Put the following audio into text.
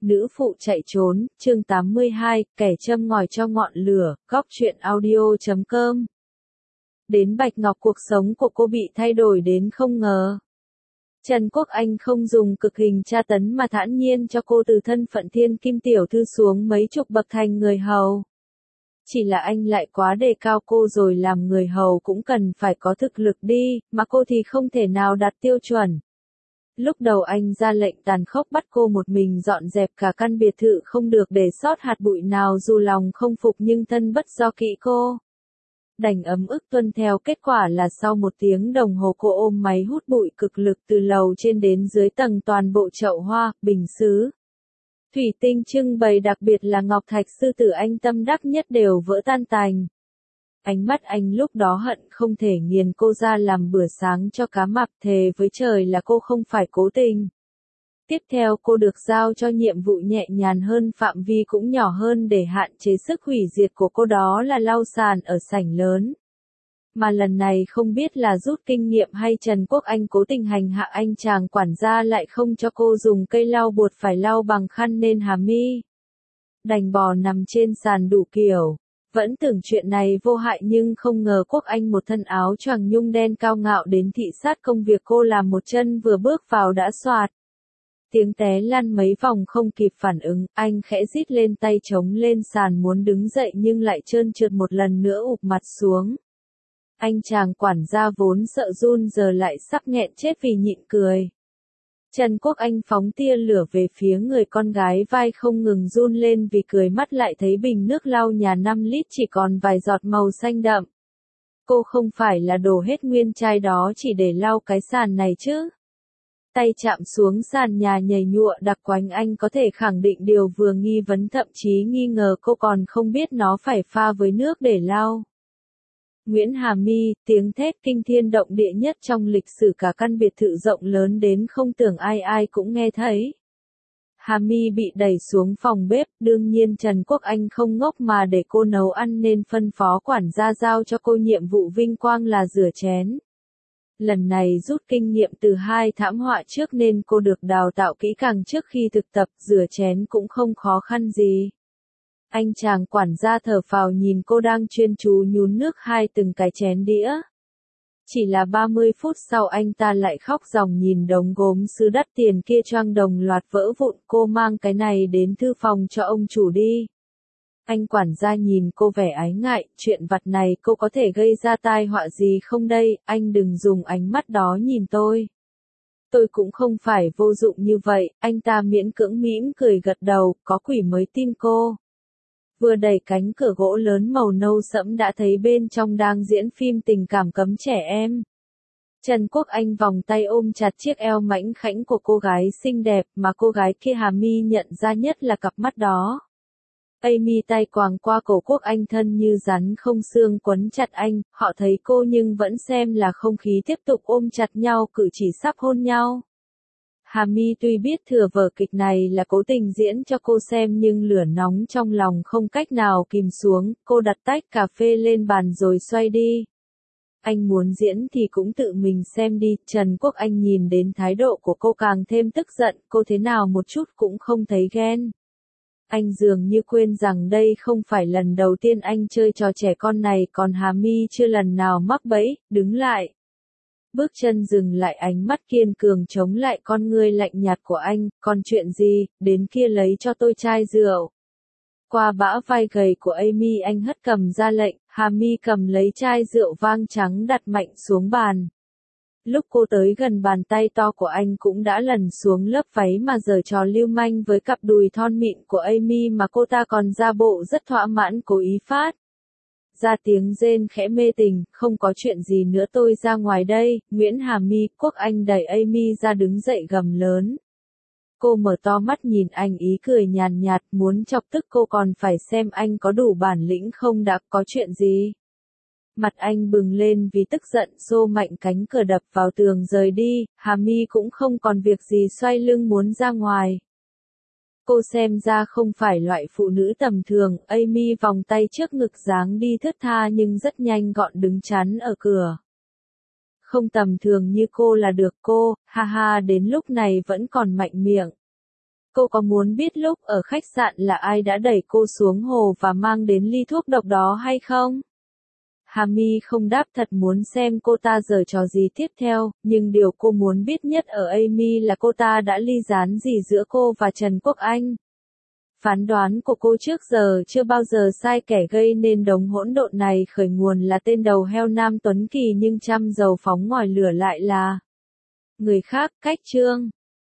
Nữ phụ chạy trốn, chương 82, kẻ châm ngòi cho ngọn lửa, góc truyện audio.com. Đến Bạch Ngọc cuộc sống của cô bị thay đổi đến không ngờ. Trần Quốc Anh không dùng cực hình tra tấn mà thản nhiên cho cô từ thân phận thiên kim tiểu thư xuống mấy chục bậc thành người hầu. Chỉ là anh lại quá đề cao cô rồi, làm người hầu cũng cần phải có thực lực đi, mà cô thì không thể nào đạt tiêu chuẩn. Lúc đầu anh ra lệnh tàn khốc bắt cô một mình dọn dẹp cả căn biệt thự, không được để sót hạt bụi nào, dù lòng không phục nhưng thân bất do kỹ cô đành ấm ức tuân theo. Kết quả là sau 1 tiếng đồng hồ cô ôm máy hút bụi cực lực từ lầu trên đến dưới tầng toàn bộ chậu hoa, bình sứ, thủy tinh trưng bày, đặc biệt là ngọc thạch sư tử anh tâm đắc nhất đều vỡ tan tành. Ánh mắt anh lúc đó hận không thể nghiền cô ra làm bữa sáng cho cá mập, thề với trời là cô không phải cố tình. Tiếp theo cô được giao cho nhiệm vụ nhẹ nhàng hơn, phạm vi cũng nhỏ hơn để hạn chế sức hủy diệt của cô, đó là lau sàn ở sảnh lớn. Mà lần này không biết là rút kinh nghiệm hay Trần Quốc Anh cố tình hành hạ anh chàng quản gia lại không cho cô dùng cây lau, buộc phải lau bằng khăn nên Hà My đành bò nằm trên sàn đủ kiểu. Vẫn tưởng chuyện này vô hại nhưng không ngờ Quốc Anh một thân áo choàng nhung đen cao ngạo đến thị sát công việc cô làm, một chân vừa bước vào đã xoạt tiếng té lăn mấy vòng, không kịp phản ứng, anh khẽ rít lên, tay chống lên sàn muốn đứng dậy nhưng lại trơn trượt một lần nữa ụp mặt xuống. Anh chàng quản gia vốn sợ run giờ lại sắp nghẹn chết vì nhịn cười. Trần Quốc Anh phóng tia lửa về phía người con gái, vai không ngừng run lên vì cười, mắt lại thấy bình nước lau nhà 5 lít chỉ còn vài giọt màu xanh đậm. Cô không phải là đổ hết nguyên chai đó chỉ để lau cái sàn này chứ? Tay chạm xuống sàn nhà nhầy nhụa đặc quánh, anh có thể khẳng định điều vừa nghi vấn, thậm chí nghi ngờ cô còn không biết nó phải pha với nước để lau. Nguyễn Hà My, tiếng thét kinh thiên động địa nhất trong lịch sử cả căn biệt thự rộng lớn đến không tưởng ai ai cũng nghe thấy. Hà My bị đẩy xuống phòng bếp, đương nhiên Trần Quốc Anh không ngốc mà để cô nấu ăn nên phân phó quản gia giao cho cô nhiệm vụ vinh quang là rửa chén. Lần này rút kinh nghiệm từ 2 thảm họa trước nên cô được đào tạo kỹ càng trước khi thực tập, rửa chén cũng không khó khăn gì. Anh chàng quản gia thở phào nhìn cô đang chuyên chú nhún nước từng cái chén đĩa. Chỉ là 30 phút sau anh ta lại khóc ròng nhìn đống gốm sứ đắt tiền kia choang đồng loạt vỡ vụn. Cô mang cái này đến thư phòng cho ông chủ đi. Anh quản gia nhìn cô vẻ ái ngại, chuyện vặt này cô có thể gây ra tai họa gì không đây, anh đừng dùng ánh mắt đó nhìn tôi. Tôi cũng không phải vô dụng như vậy, anh ta miễn cưỡng mỉm cười gật đầu, có quỷ mới tin cô. Vừa đẩy cánh cửa gỗ lớn màu nâu sẫm đã thấy bên trong đang diễn phim tình cảm cấm trẻ em. Trần Quốc Anh vòng tay ôm chặt chiếc eo mảnh khảnh của cô gái xinh đẹp, mà cô gái kia Hà My nhận ra nhất là cặp mắt đó. Amy tay quàng qua cổ Quốc Anh, thân như rắn không xương quấn chặt anh, họ thấy cô nhưng vẫn xem là không khí, tiếp tục ôm chặt nhau, cử chỉ sắp hôn nhau. Hà My tuy biết thừa vở kịch này là cố tình diễn cho cô xem nhưng lửa nóng trong lòng không cách nào kìm xuống, cô đặt tách cà phê lên bàn rồi xoay đi. Anh muốn diễn thì cũng tự mình xem đi. Trần Quốc Anh nhìn đến thái độ của cô càng thêm tức giận, cô thế nào một chút cũng không thấy ghen. Anh dường như quên rằng đây không phải lần đầu tiên anh chơi trò trẻ con này, còn Hà My chưa lần nào mắc bẫy, đứng lại. Bước chân dừng lại, ánh mắt kiên cường chống lại con ngươi lạnh nhạt của anh, còn chuyện gì, đến kia lấy cho tôi chai rượu. Qua bã vai gầy của Amy anh hất cầm ra lệnh, Hà My cầm lấy chai rượu vang trắng đặt mạnh xuống bàn. Lúc cô tới gần, bàn tay to của anh cũng đã lần xuống lớp váy mà giở trò lưu manh với cặp đùi thon mịn của Amy, mà cô ta còn ra bộ rất thỏa mãn, cố ý phát ra tiếng rên khẽ mê tình. Không có chuyện gì nữa, tôi ra ngoài đây. Nguyễn Hà My. Quốc Anh đẩy Amy ra đứng dậy gầm lớn. Cô mở to mắt nhìn anh, ý cười nhàn nhạt, muốn chọc tức cô còn phải xem anh có đủ bản lĩnh không đã. Có chuyện gì? Mặt anh bừng lên vì tức giận, xô mạnh cánh cửa đập vào tường rời đi. Hà My cũng không còn việc gì, xoay lưng muốn ra ngoài. Cô xem ra không phải loại phụ nữ tầm thường. Amy vòng tay trước ngực dáng đi thướt tha nhưng rất nhanh gọn đứng chắn ở cửa. Không tầm thường như cô là được cô, ha ha, đến lúc này vẫn còn mạnh miệng. Cô có muốn biết lúc ở khách sạn là ai đã đẩy cô xuống hồ và mang đến ly thuốc độc đó hay không? Hami không đáp, thật muốn xem cô ta giở trò gì tiếp theo, nhưng điều cô muốn biết nhất ở Amy là cô ta đã ly gián gì giữa cô và Trần Quốc Anh. Phán đoán của cô trước giờ chưa bao giờ sai, kẻ gây nên đống hỗn độn này khởi nguồn là tên đầu heo Nam Tuấn Kỳ, nhưng trăm dầu phóng ngòi lửa lại là người khác. Cách chương